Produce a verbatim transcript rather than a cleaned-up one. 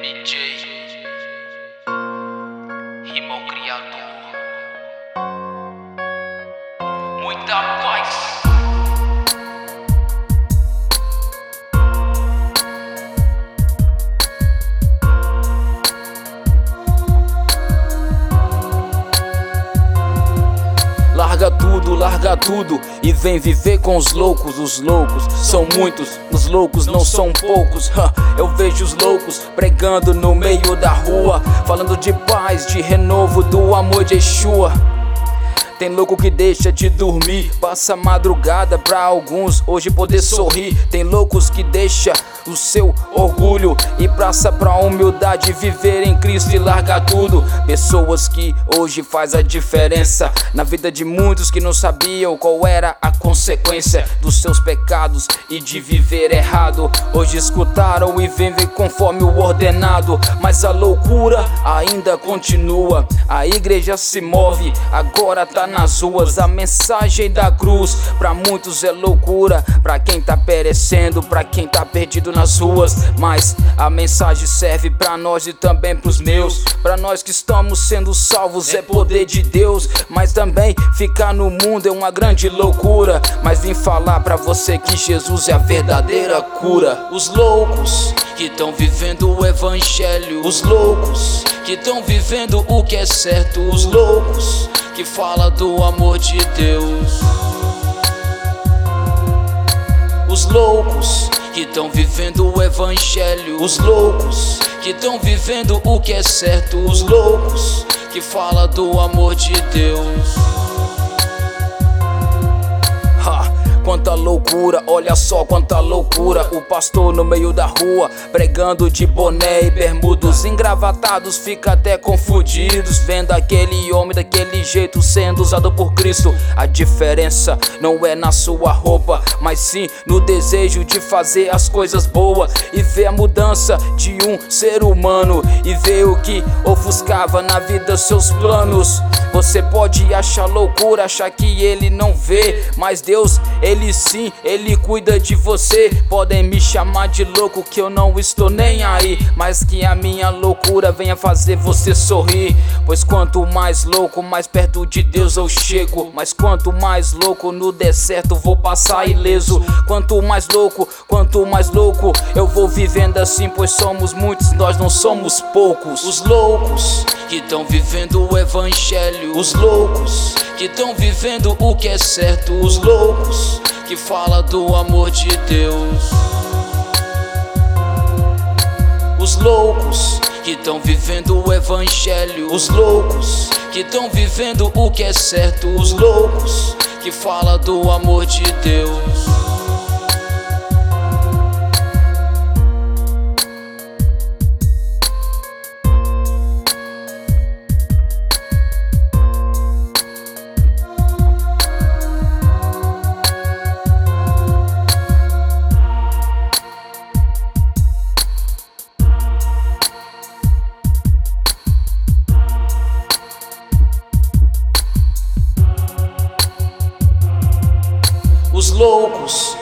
M J, Rima o Criador. Muita paz. Larga tudo, larga tudo e vem viver com os loucos. Os loucos são muitos, os loucos não são poucos. Eu vejo os loucos pregando no meio da rua, falando de paz, de renovo, do amor de Yeshua. Tem louco que deixa de dormir, passa a madrugada pra alguns hoje poder sorrir. Tem loucos que deixa o seu orgulho e praça pra humildade, viver em Cristo e largar tudo. Pessoas que hoje faz a diferença na vida de muitos que não sabiam qual era a consequência dos seus pecados e de viver errado. Hoje escutaram e vivem conforme o ordenado, mas a loucura ainda continua. A igreja se move, agora tá nas ruas. A mensagem da cruz pra muitos é loucura, pra quem tá perecendo, pra quem tá perdido nas ruas. Mas a mensagem serve pra nós e também pros meus. Pra nós que estamos sendo salvos é poder de Deus, mas também ficar no mundo é uma grande loucura. Mas vim falar pra você que Jesus é a verdadeira cura. Os loucos que estão vivendo o evangelho, os loucos que estão vivendo o que é certo, os loucos que fala do amor de Deus, os loucos que estão vivendo o evangelho, os loucos que estão vivendo o que é certo, os loucos que fala do amor de Deus. Quanta loucura, olha só quanta loucura. O pastor no meio da rua, pregando de boné e bermudos, engravatados, fica até confundidos, vendo aquele homem daquele jeito sendo usado por Cristo. A diferença não é na sua roupa, mas sim no desejo de fazer as coisas boas e ver a mudança de um ser humano e ver o que ofuscava na vida seus planos. Você pode achar loucura, achar que ele não vê, mas Deus, ele sim, ele cuida de você. Podem me chamar de louco que eu não estou nem aí, mas que a minha loucura venha fazer você sorrir. Pois quanto mais louco, mais perto de Deus eu chego. Mas quanto mais louco no deserto vou passar ileso. Quanto mais louco, quanto mais louco eu vou vivendo assim, pois somos muitos, nós não somos poucos. Os loucos que estão vivendo o evangelho, os loucos que estão vivendo o que é certo, os loucos que fala do amor de Deus, os loucos que estão vivendo o evangelho, os loucos que estão vivendo o que é certo, os loucos que fala do amor de Deus. Os loucos